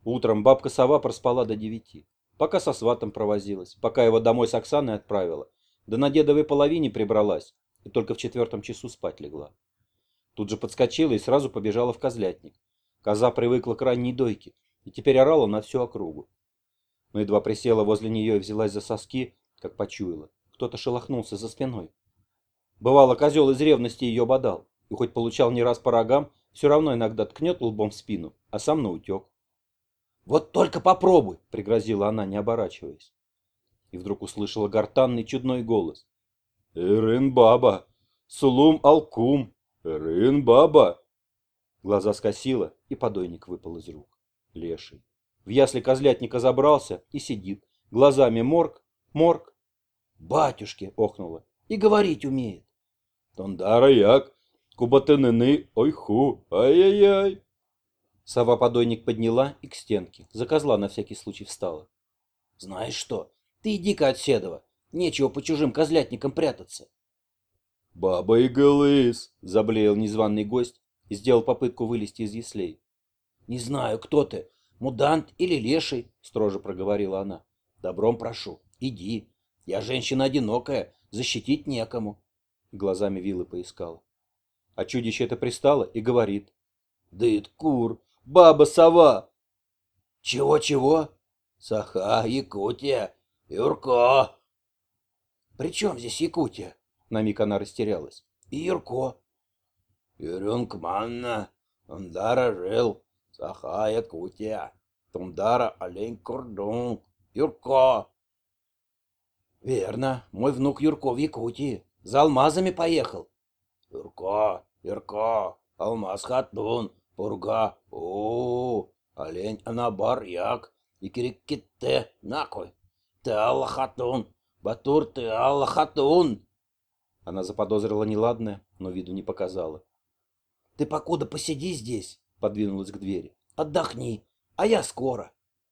Утром бабка-сова проспала до 9, пока со сватом провозилась, пока его домой с Оксаной отправила, да на дедовой половине прибралась и только в 4 часу спать легла. Тут же подскочила и сразу побежала в козлятник. Коза привыкла к ранней дойке и теперь орала на всю округу. Но едва присела возле нее и взялась за соски, как почуяла. Кто-то шелохнулся за спиной. Бывало, козел из ревности ее бодал, и хоть получал не раз по рогам, все равно иногда ткнет лбом в спину, а сам наутек. «Вот только попробуй!» — пригрозила она, не оборачиваясь. И вдруг услышала гортанный чудной голос. «Эрын-баба! Сулум-алкум! Эрын-баба!» Глаза скосила, и подойник выпал из рук. Леший. В ясли козлятника забрался и сидит. Глазами морг, морг. «Батюшки!» — охнула. «И говорить умеет!» «Тондара як! Кубатыныны! Ой-ху! Ай-яй-яй!» Сова подойник подняла и к стенке. За козла на всякий случай встала. «Знаешь что? Ты иди-ка от Седова. Нечего по чужим козлятникам прятаться». «Баба и голыс!» — заблеял незваный гость и сделал попытку вылезти из яслей. «Не знаю, кто ты, мудант или леший?» — строже проговорила она. «Добром прошу, иди. Я женщина одинокая, защитить некому». Глазами вилы поискала. А чудище это пристало и говорит. «Дыд кур, баба-сова!» «Чего-чего?» «Саха, Якутия, Юрко!» «При чем здесь Якутия?» На миг она растерялась. «И Юрко?» «Юрюнг манна, Тундара жил, Саха, Якутия, Тундара олень курдун, Юрко!» «Верно, мой внук Юрко в Якутии, за алмазами поехал». «Юрко, Юрко, алмаз хатун, пурга, олень анабар як, и кириккетте накой, ты Алла хатун, Батур ты Алла хатун». Она заподозрила неладное, но виду не показала. «Ты покуда посиди здесь», — подвинулась к двери. «Отдохни, а я скоро».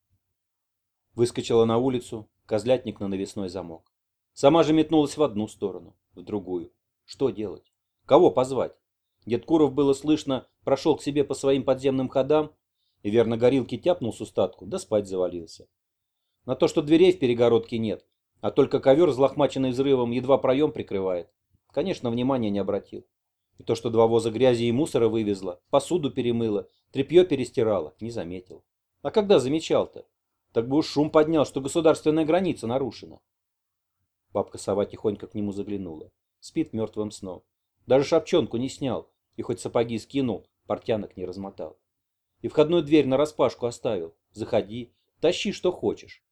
Выскочила на улицу, козлятник на навесной замок. Сама же метнулась в одну сторону, в другую. Что делать? Кого позвать? Дед Куров, было слышно, прошел к себе по своим подземным ходам и верно горилки тяпнул с устатку, да спать завалился. На то, что дверей в перегородке нет, а только ковер, взлохмаченный взрывом, едва проем прикрывает, конечно, внимания не обратил. И то, что 2 воза грязи и мусора вывезла, посуду перемыла, тряпье перестирала, не заметил. А когда замечал-то? Так бы уж шум поднял, что государственная граница нарушена. Бабка-сова тихонько к нему заглянула. Спит мертвым сном. Даже шапчонку не снял, и хоть сапоги скинул, портянок не размотал. И входную дверь нараспашку оставил. Заходи, тащи, что хочешь.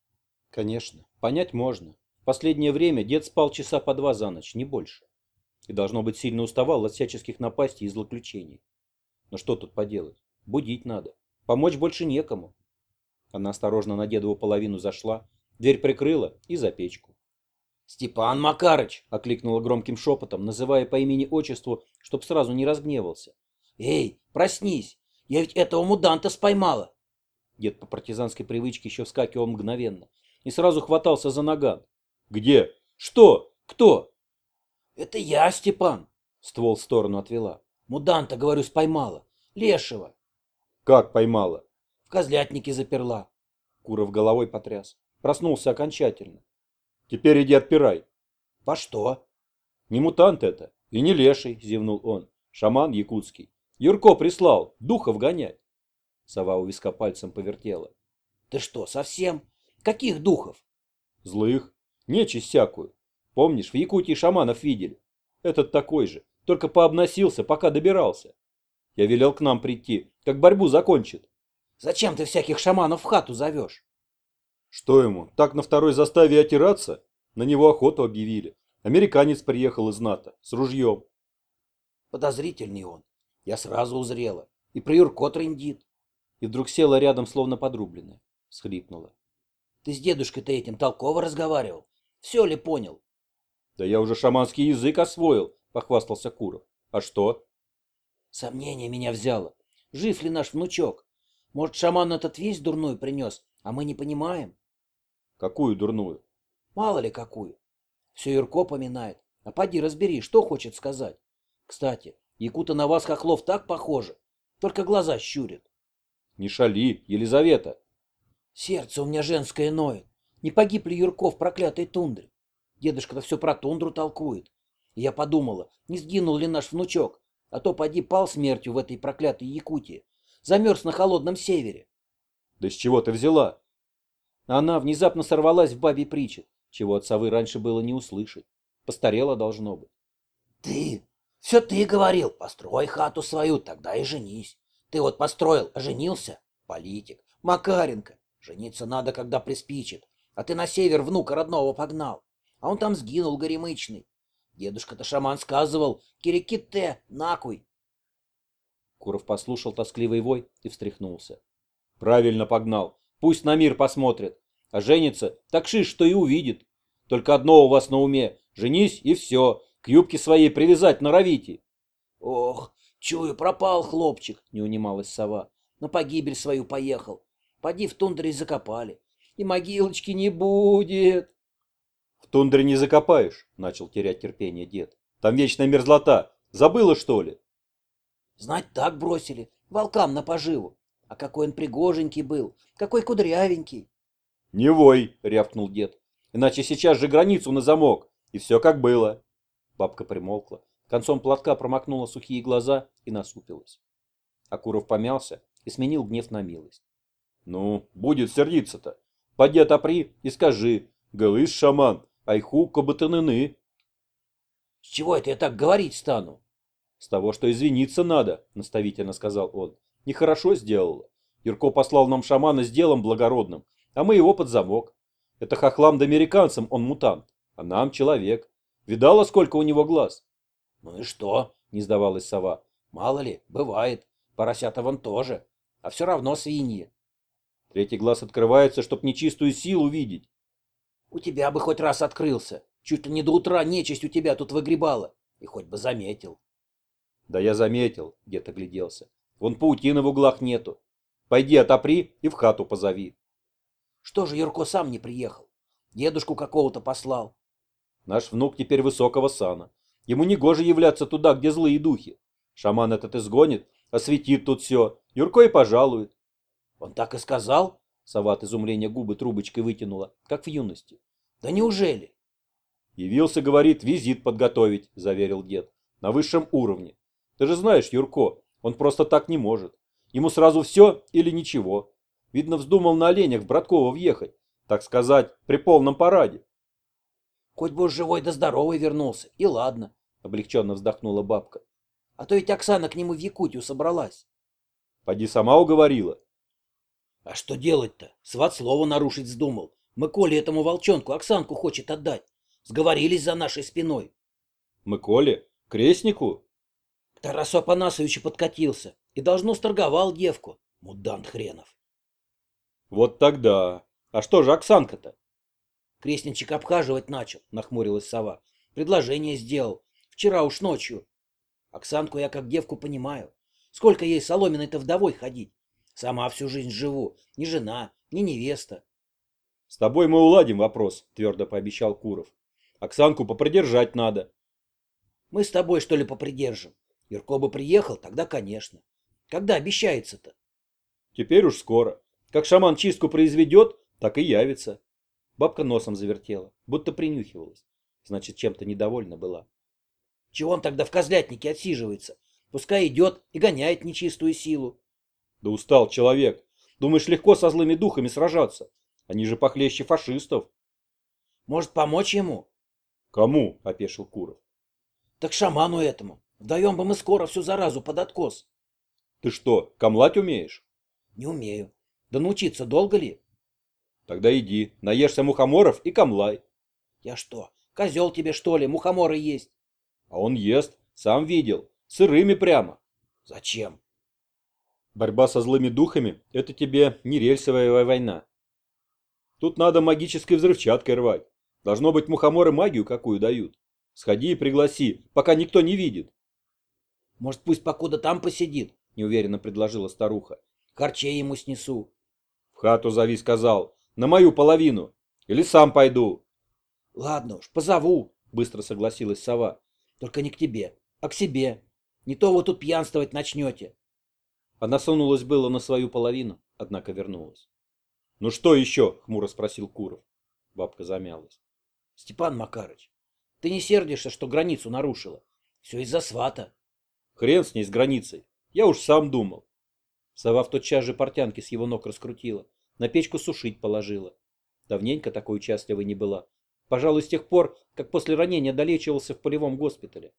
Конечно, понять можно. В последнее время дед спал часа по 2 за ночь, не больше. И, должно быть, сильно уставал от всяческих напастей и злоключений. Но что тут поделать? Будить надо. Помочь больше некому. Она осторожно на дедову половину зашла, дверь прикрыла и за печку. «Степан Макарыч!» — окликнула громким шепотом, называя по имени-отчеству, чтоб сразу не разгневался. «Эй, проснись! Я ведь этого муданта споймала!» Дед по партизанской привычке еще вскакивал мгновенно и сразу хватался за наган. «Где? Что? Кто?» «Это я, Степан!» — ствол в сторону отвела. «Муданта, говорю, споймала. Лешего!» «Как поймала?» «В козлятнике заперла». Куров головой потряс. Проснулся окончательно. «Теперь иди отпирай». «По что?» «Не мутант это, и не леший», — зевнул он. «Шаман якутский. Юрко прислал, духов гонять». Сова у виска пальцем повертела. «Ты что, совсем? Каких духов?» «Злых. Нечисть всякую. Помнишь, в Якутии шаманов видели? Этот такой же, только пообносился, пока добирался. Я велел к нам прийти, как борьбу закончит». «Зачем ты всяких шаманов в хату зовешь?» «Что ему, так на второй заставе отираться?» На него охоту объявили. Американец приехал из НАТО, с ружьем. «Подозрительный он. Я сразу узрела. И про Юрко трындит». И вдруг села рядом, словно подрубленная. Схлипнула. «Ты с дедушкой-то этим толково разговаривал? Все ли понял?» «Да я уже шаманский язык освоил», — похвастался Куров. «А что?» «Сомнение меня взяло. Жив ли наш внучок? Может, шаман этот весть дурную принес, а мы не понимаем?» «Какую дурную?» «Мало ли какую. Все Юрко поминает. А поди разбери, что хочет сказать. Кстати, якуты на вас, хохлов, так похожи. Только глаза щурят». Не шали, Елизавета. Сердце у меня женское ноет. Не погиб ли Юрко в проклятой тундре? Дедушка-то все про тундру толкует. И я подумала, не сгинул ли наш внучок, а то поди пал смертью в этой проклятой Якутии. Замерз на холодном севере. Да с чего ты взяла? Она внезапно сорвалась в бабий причет, чего от совы раньше было не услышать. Постарела должно быть. Все ты говорил, построй хату свою, тогда и женись. Ты вот построил, а женился? Политик. Макаренко. Жениться надо, когда приспичит. А ты на север внука родного погнал. А он там сгинул горемычный. Дедушка-то шаман сказывал, кириките, накуй. Куров послушал тоскливый вой и встряхнулся. Правильно погнал. Пусть на мир посмотрит. А женится, так шиш, что и увидит. Только одно у вас на уме. Женись и все. К юбке своей привязать норовите. Ох, чую, пропал хлопчик, не унималась сова. На погибель свою поехал. Поди в тундре закопали. И могилочки не будет. В тундре не закопаешь, начал терять терпение дед. Там вечная мерзлота. Забыла, что ли? Знать так бросили. Волкам на поживу. А какой он пригоженький был. Какой кудрявенький. Не вой, рявкнул дед. Иначе сейчас же границу на замок. И все как было. Бабка примолкла. Концом платка промокнула сухие глаза и насупилась. Акуров помялся и сменил гнев на милость. Ну, будет сердиться-то. Поди отопри и скажи. Галыс шаман, айху кобытыныны. С чего это я так говорить стану? С того, что извиниться надо, наставительно сказал он. Нехорошо сделала. Юрко послал нам шамана с делом благородным, а мы его под замок. Это хохлам да американцам он мутант, а нам человек. Видала, сколько у него глаз? Ну и что? Не сдавалась сова. Мало ли, бывает. Поросята вон тоже. А все равно свиньи. Третий глаз открывается, чтоб нечистую силу видеть. У тебя бы хоть раз открылся. Чуть ли не до утра нечисть у тебя тут выгребала. И хоть бы заметил. Да я заметил, дед огляделся. Вон паутины в углах нету. Пойди отопри и в хату позови. Что же Юрко сам не приехал? Дедушку какого-то послал. Наш внук теперь высокого сана. Ему негоже являться туда, где злые духи. Шаман этот изгонит, осветит тут все. Юрко и пожалует. Он так и сказал? Сова от изумления губы трубочкой вытянула, как в юности. Да неужели? Явился, говорит, визит подготовить, заверил дед. На высшем уровне. Ты же знаешь, Юрко, он просто так не может. Ему сразу все или ничего. Видно, вздумал на оленях в Братково въехать. Так сказать, при полном параде. Хоть бы уж живой да здоровый вернулся. И ладно, облегченно вздохнула бабка. А то ведь Оксана к нему в Якутию собралась. Поди сама уговорила. А что делать-то? Сват слово нарушить вздумал. Мы Коле этому волчонку Оксанку хочет отдать. Сговорились за нашей спиной. Мы Коле? Крестнику? К Тарасу Апанасовичу подкатился и должно сторговал девку. Мудант хренов. Вот тогда. А что же Оксанка-то? Крестничек обхаживать начал, нахмурилась сова. Предложение сделал. Вчера уж ночью. Оксанку я как девку понимаю. Сколько ей соломенной-то вдовой ходить? Сама всю жизнь живу. Ни жена, ни невеста. С тобой мы уладим вопрос, твердо пообещал Куров. Оксанку попридержать надо. Мы с тобой, что ли, попридержим? Юрко бы приехал, тогда конечно. Когда обещается-то? Теперь уж скоро. Как шаман чистку произведет, так и явится. Бабка носом завертела, будто принюхивалась. Значит, чем-то недовольна была. Чего он тогда в козлятнике отсиживается? Пускай идет и гоняет нечистую силу. Да устал человек. Думаешь, легко со злыми духами сражаться? Они же похлеще фашистов. Может, помочь ему? Кому? Опешил Куров. Так шаману этому. Вдаем бы мы скоро всю заразу под откос. Ты что, камлать умеешь? Не умею. Да научиться долго ли? Тогда иди, наешься мухоморов и камлай. Я что, козел тебе что ли, мухоморы есть? А он ест, сам видел, сырыми прямо. Зачем? Борьба со злыми духами – это тебе не рельсовая война. Тут надо магической взрывчаткой рвать. Должно быть, мухоморы магию какую дают. Сходи и пригласи, пока никто не видит. Может, пусть покуда там посидит, неуверенно предложила старуха. Харчей ему снесу. В хату зови, сказал, на мою половину. Или сам пойду. Ладно уж, позову, быстро согласилась сова. Только не к тебе, а к себе. Не то вы тут пьянствовать начнете. Она сунулась было на свою половину, однако вернулась. «Ну что еще?» — хмуро спросил Куров. Бабка замялась. Степан Макарыч, ты не сердишься, что границу нарушила? Все из-за свата. «Хрен с ней, с границей. Я уж сам думал». Сова в тот час же портянки с его ног раскрутила, на печку сушить положила. Давненько такой участливой не была. Пожалуй, с тех пор, как после ранения долечивался в полевом госпитале.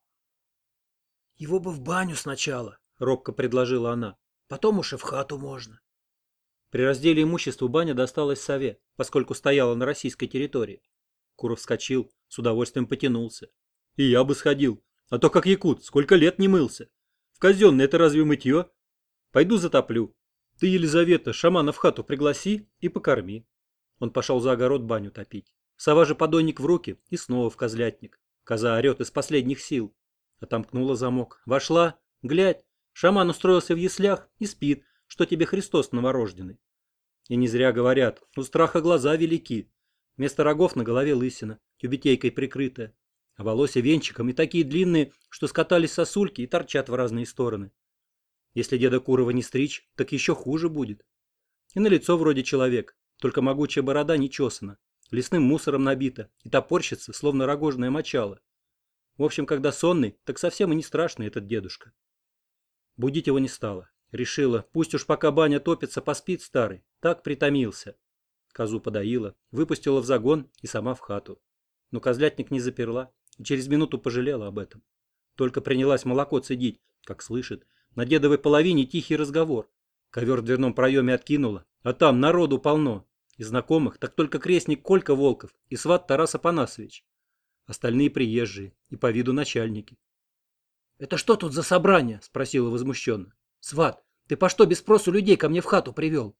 Его бы в баню сначала, — робко предложила она. потом уж и в хату можно. При разделе имущества баня досталась сове, поскольку стояла на российской территории. Куров вскочил, с удовольствием потянулся. И я бы сходил, а то как якут, сколько лет не мылся. В казенное это разве мытье? Пойду затоплю. Ты, Елизавета, шамана в хату пригласи и покорми. Он пошел за огород баню топить. Сова же подойник в руки и снова в козлятник. Коза орет из последних сил. Отомкнула замок. Вошла, глядь, шаман устроился в яслях и спит, что тебе Христос новорожденный. И не зря говорят, у страха глаза велики. Вместо рогов на голове лысина, тюбетейкой прикрытая. А волосы венчиком и такие длинные, что скатались сосульки и торчат в разные стороны. Если деда Курова не стричь, так еще хуже будет. И на лицо вроде человек, только могучая борода не чесана, лесным мусором набита и топорщится, словно рогожное мочало. В общем, когда сонный, так совсем и не страшный этот дедушка. Будить его не стало. Решила, пусть уж пока баня топится, поспит старый. Так притомился. Козу подоила, выпустила в загон и сама в хату. Но козлятник не заперла и через минуту пожалела об этом. Только принялась молоко цедить, как слышит, на дедовой половине тихий разговор. Ковер в дверном проеме откинула, а там народу полно. Из знакомых так только крестник Колька Волков и сват Тарас Апанасович. Остальные приезжие и по виду начальники. «Это что тут за собрание?» – спросила возмущенно. «Сват, ты по что без спросу людей ко мне в хату привел?»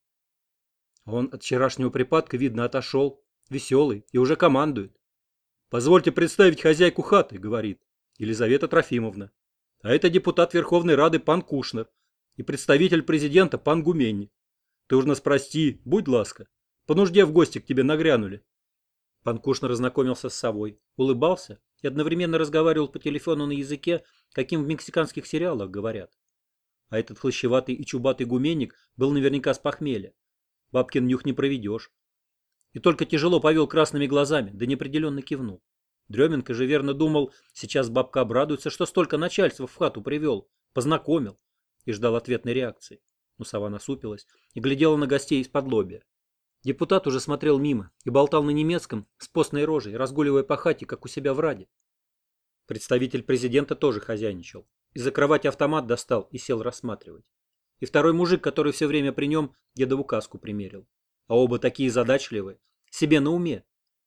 Он от вчерашнего припадка, видно, отошел, веселый и уже командует. «Позвольте представить хозяйку хаты», — говорит, Елизавета Трофимовна. «А это депутат Верховной Рады пан Кушнер и представитель президента пан Гуменник. Ты уж нас прости, будь ласка, по нужде в гости к тебе нагрянули». Пан Кушнер ознакомился с совой, улыбался и одновременно разговаривал по телефону на языке, каким в мексиканских сериалах говорят. А этот хлощеватый и чубатый гуменник был наверняка с похмелья. Бабкин нюх не проведешь. И только тяжело повел красными глазами, да неопределенно кивнул. Дременко же верно думал, сейчас бабка обрадуется, что столько начальства в хату привел, познакомил, и ждал ответной реакции. Но сова насупилась и глядела на гостей из-под лобья. Депутат уже смотрел мимо и болтал на немецком с постной рожей, разгуливая по хате, как у себя в Раде. Представитель президента тоже хозяйничал. Из-за кровати автомат достал и сел рассматривать. И второй мужик, который все время при нем, дедову каску примерил. А оба такие задачливые, себе на уме.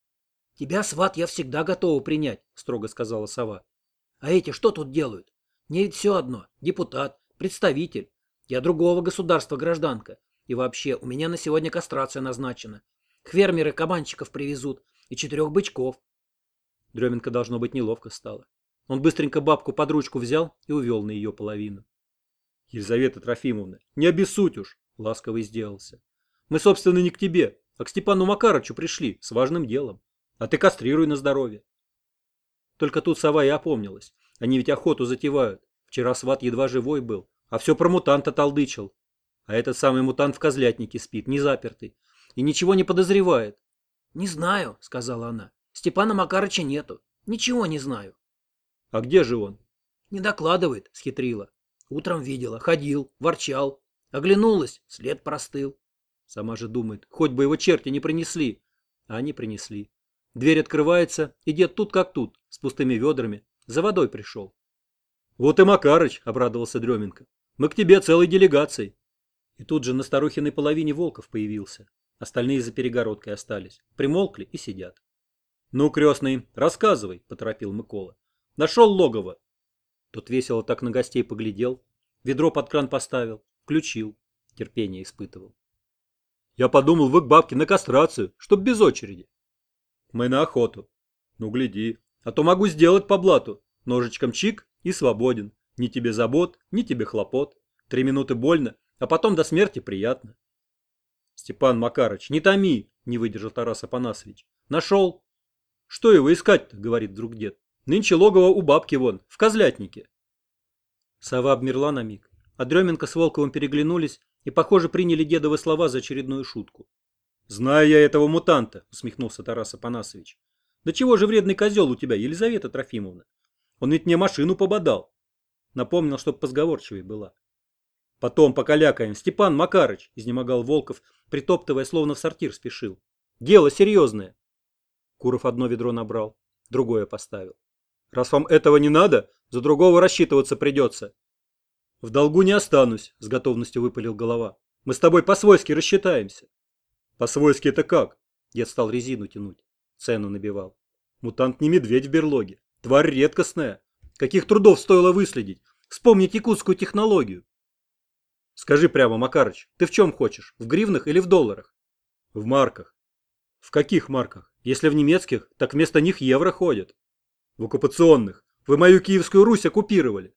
«Тебя, сват, я всегда готова принять», — строго сказала сова. «А эти что тут делают? Мне ведь все одно. Депутат, представитель. Я другого государства гражданка. И вообще, у меня на сегодня кастрация назначена. Хвермеры кабанчиков привезут и 4 бычков». Дременко, должно быть, неловко стало. Он быстренько бабку под ручку взял и увел на ее половину. «Елизавета Трофимовна, не обессудь уж», — ласковый сделался. «Мы, собственно, не к тебе, а к Степану Макарычу пришли с важным делом. А ты кастрируй на здоровье». Только тут сова и опомнилась. Они ведь охоту затевают. Вчера сват едва живой был, а все про мутанта толдычил. А этот самый мутант в козлятнике спит, не запертый, и ничего не подозревает. «Не знаю», — сказала она. «Степана Макарыча нету. Ничего не знаю». «А где же он?» «Не докладывает», — схитрила. «Утром видела, ходил, ворчал. Оглянулась, след простыл». Сама же думает, хоть бы его черти не принесли. А они принесли. Дверь открывается, и дед тут как тут, с пустыми ведрами. За водой пришел. «Вот и Макарыч», — обрадовался Дременко. «Мы к тебе целой делегацией». И тут же на старухиной половине Волков появился. Остальные за перегородкой остались. Примолкли и сидят. «Ну, крестный, рассказывай», — поторопил Микола. «Нашел логово». Тот весело так на гостей поглядел, ведро под кран поставил, включил, терпение испытывал. «Я подумал, вы к бабке на кастрацию, чтоб без очереди». «Мы на охоту». «Ну, гляди, а то могу сделать по блату. Ножичком чик и свободен. Ни тебе забот, ни тебе хлопот. 3 минуты больно, а потом до смерти приятно». «Степан Макарыч, не томи», — не выдержал Тарас Апанасович. «Нашел». «Что его искать-то?» — говорит вдруг дед. «Нынче логово у бабки вон, в козлятнике». Сова обмерла на миг, а Дременко с Волковым переглянулись и, похоже, приняли дедовы слова за очередную шутку. «Знаю я этого мутанта», — усмехнулся Тарас Апанасович. «Да чего же вредный козел у тебя, Елизавета Трофимовна? Он ведь мне машину пободал». Напомнил, чтоб позговорчивей была. «Потом покалякаем. Степан Макарыч», — изнемогал Волков, притоптывая, словно в сортир спешил. «Дело серьезное». Куров одно ведро набрал, другое поставил. «Раз вам этого не надо, за другого рассчитываться придется». «В долгу не останусь», — с готовностью выпалил голова. «Мы с тобой по-свойски рассчитаемся». «По-свойски это как?» Дед стал резину тянуть. Цену набивал. «Мутант не медведь в берлоге. Тварь редкостная. Каких трудов стоило выследить? Вспомнить якутскую технологию». «Скажи прямо, Макарыч, ты в чем хочешь? В гривнах или в долларах?» «В марках». «В каких марках? Если в немецких, так вместо них евро ходят». «В оккупационных. Вы мою Киевскую Русь оккупировали».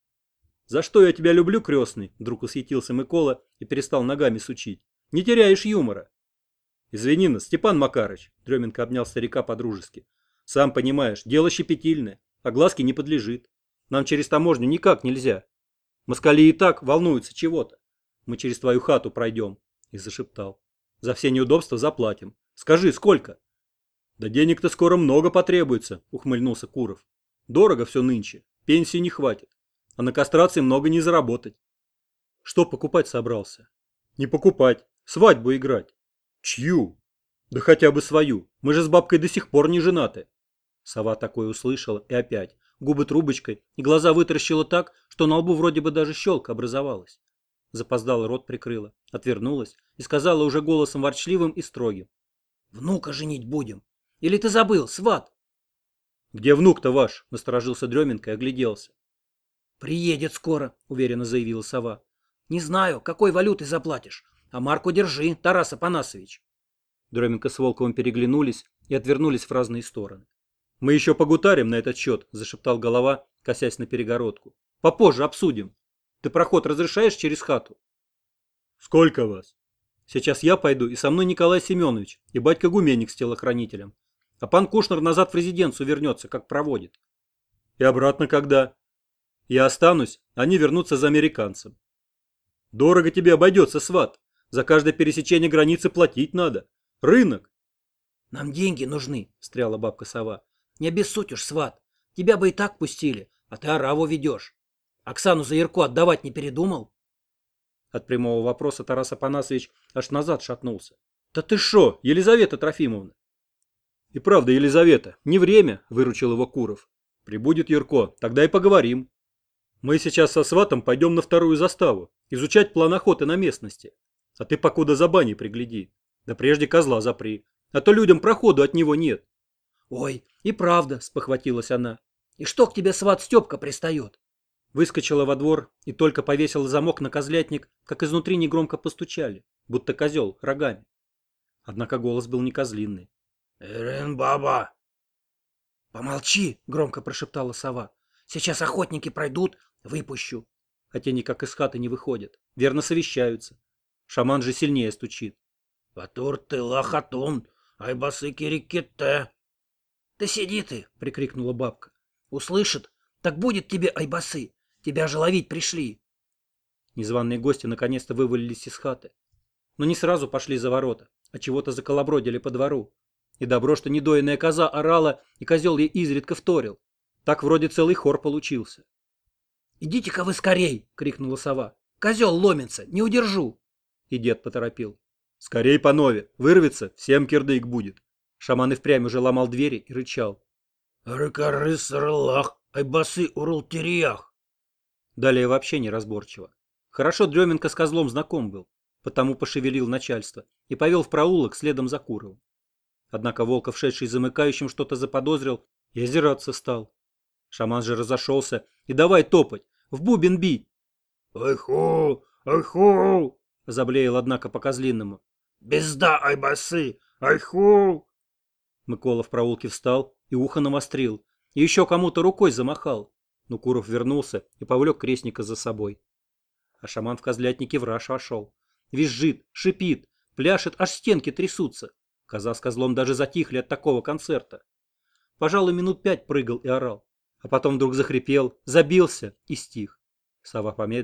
«За что я тебя люблю, крестный?» Вдруг восхитился Микола и перестал ногами сучить. «Не теряешь юмора». «Извини нас, Степан Макарыч», — Дременко обнял старика по-дружески. «Сам понимаешь, дело щепетильное, а глазки не подлежит. Нам через таможню никак нельзя. Москали и так волнуются чего-то. Мы через твою хату пройдем», — и зашептал. «За все неудобства заплатим. Скажи, сколько?» «Да денег-то скоро много потребуется», — ухмыльнулся Куров. «Дорого все нынче, пенсии не хватит, а на кастрации много не заработать». «Что покупать собрался?» «Не покупать, свадьбу играть». «Чью?» «Да хотя бы свою. Мы же с бабкой до сих пор не женаты». Сова такое услышала и опять. Губы трубочкой и глаза вытаращила так, что на лбу вроде бы даже щелка образовалась. Запоздала, рот прикрыла, отвернулась и сказала уже голосом ворчливым и строгим. «Внука женить будем. Или ты забыл, сват?» «Где внук-то ваш?» — насторожился Дременко и огляделся. «Приедет скоро», — уверенно заявила сова. «Не знаю, какой валютой заплатишь, а марку держи, Тарас Апанасович». Дременко с Волковым переглянулись и отвернулись в разные стороны. «Мы еще погутарим на этот счет», — зашептал голова, косясь на перегородку. «Попозже обсудим. Ты проход разрешаешь через хату?» «Сколько вас?» «Сейчас я пойду, и со мной Николай Семенович и батька Гуменник с телохранителем. А пан Кушнер назад в резиденцию вернется, как проводит». «И обратно когда?» «Я останусь, они вернутся за американцем». «Дорого тебе обойдется, сват. За каждое пересечение границы платить надо. Рынок». «Нам деньги нужны», — встряла бабка-сова. «Не обессудь, сват. Тебя бы и так пустили, а ты ораву ведешь. Оксану за Ярко отдавать не передумал?» От прямого вопроса Тарас Апанасович аж назад шатнулся. «Да ты шо, Елизавета Трофимовна?» «И правда, Елизавета, не время», — выручил его Куров. «Прибудет Ярко, тогда и поговорим. Мы сейчас со сватом пойдем на вторую заставу, изучать план охоты на местности. А ты покуда за баней пригляди. Да прежде козла запри, а то людям проходу от него нет». «Ой, и правда», — спохватилась она. «И что к тебе сват Степка пристает?» Выскочила во двор и только повесила замок на козлятник, как изнутри негромко постучали, будто козел рогами. Однако голос был не козлиный. «Ирин, баба!» «Помолчи!» — громко прошептала сова. «Сейчас охотники пройдут, выпущу». Хотя никак из хаты не выходят. Верно совещаются. Шаман же сильнее стучит. «Ватур ты лахатун, айбасы кирикете!» «Да сиди ты!» — прикрикнула бабка. «Услышит, так будет тебе айбасы. Тебя же ловить пришли». Незваные гости наконец-то вывалились из хаты. Но не сразу пошли за ворота, а чего-то заколобродили по двору. И добро, что недоенная коза орала, и козел ей изредка вторил. Так вроде целый хор получился. «Идите-ка вы скорей!» — крикнула сова. «Козел ломится, не удержу!» И дед поторопил. «Скорей, панове, вырвется, всем кирдык будет». Шаман и впрямь уже ломал двери и рычал. «Рыкары сырлах, айбасы урултериях!» Далее вообще неразборчиво. Хорошо Дременко с козлом знаком был, потому пошевелил начальство и повел в проулок следом за Куровым. Однако Волков, шедший замыкающим, что-то заподозрил и озираться стал. Шаман же разошелся и давай топать, в бубен бить. «Айху, айху!» — заблеял, однако, по-козлиному. «Безда, айбасы, айху!» Микола в проулке встал и ухо навострил, и еще кому-то рукой замахал. Но Куров вернулся и повлек крестника за собой. А шаман в козлятнике в раж вошел. Визжит, шипит, пляшет, аж стенки трясутся. Коза с козлом даже затихли от такого концерта. Пожалуй, минут 5 прыгал и орал, а потом вдруг захрипел, забился и стих. Сова помедлила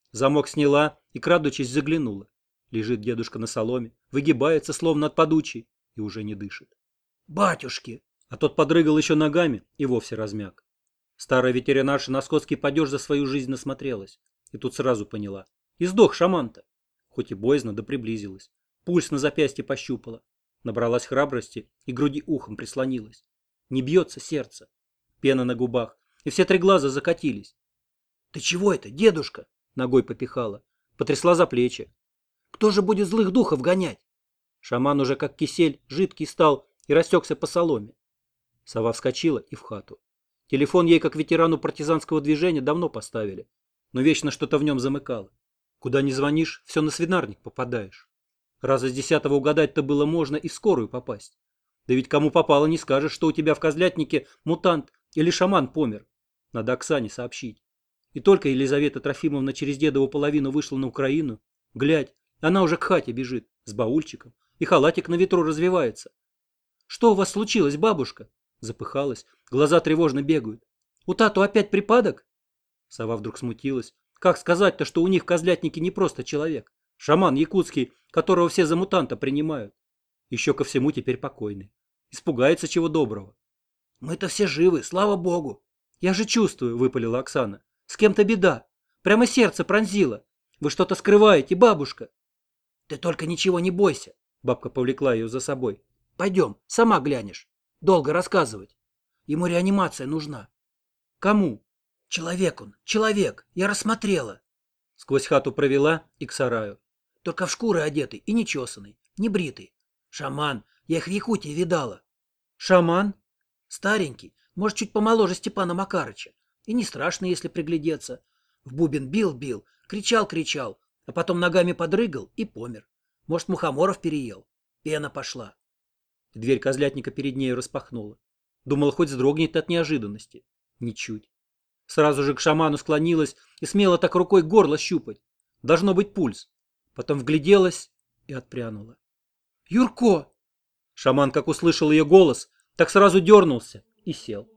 Замок сняла и, крадучись, заглянула. Лежит дедушка на соломе, выгибается, словно от подучий, и уже не дышит. «Батюшки!» А тот подрыгал еще ногами и вовсе размяк. Старая ветеринарша на скотский падеж за свою жизнь насмотрелась. И тут сразу поняла. И сдох шаман-то. Хоть и боязно, да приблизилась. Пульс на запястье пощупала. Набралась храбрости и к груди ухом прислонилась. Не бьется сердце. Пена на губах. И все 3 глаза закатились. «Ты чего это, дедушка?» Ногой попихала. Потрясла за плечи. «Кто же будет злых духов гонять?» Шаман уже как кисель, жидкий стал и растекся по соломе. Сова вскочила и в хату. Телефон ей, как ветерану партизанского движения, давно поставили. Но вечно что-то в нем замыкало. Куда ни звонишь, все на свинарник попадаешь. Раз из 10-го угадать-то было можно и в скорую попасть. Да ведь кому попало не скажешь, что у тебя в козлятнике мутант или шаман помер. Надо Оксане сообщить. И только Елизавета Трофимовна через дедову половину вышла на Украину, глядь, она уже к хате бежит с баульчиком, и халатик на ветру развивается. «Что у вас случилось, бабушка?» Запыхалась, глаза тревожно бегают. «У тату опять припадок?» Сова вдруг смутилась. Как сказать-то, что у них в козлятнике не просто человек? Шаман якутский, которого все за мутанта принимают. Еще ко всему теперь покойный. Испугается чего доброго. «Мы-то все живы, слава богу!» «Я же чувствую», — выпалила Оксана. «С кем-то беда. Прямо сердце пронзило. Вы что-то скрываете, бабушка». «Ты только ничего не бойся!» Бабка повлекла ее за собой. «Пойдем, сама глянешь. Долго рассказывать. Ему реанимация нужна». «Кому?» «Человек он, человек, я рассмотрела». Сквозь хату провела и к сараю. «Только в шкуры одетый и не чесанный, не бритый. Шаман, я их в Якутии видала». «Шаман?» «Старенький, может, чуть помоложе Степана Макарыча. И не страшно, если приглядеться. В бубен бил, кричал, а потом ногами подрыгал и помер. Может, мухоморов переел. Пена пошла». Дверь козлятника перед нею распахнула. Думала, хоть вздрогнет от неожиданности. Ничуть. Сразу же к шаману склонилась и смело так рукой горло щупать. Должно быть пульс. Потом вгляделась и отпрянула. «Юрко!» Шаман, как услышал ее голос, так сразу дернулся и сел.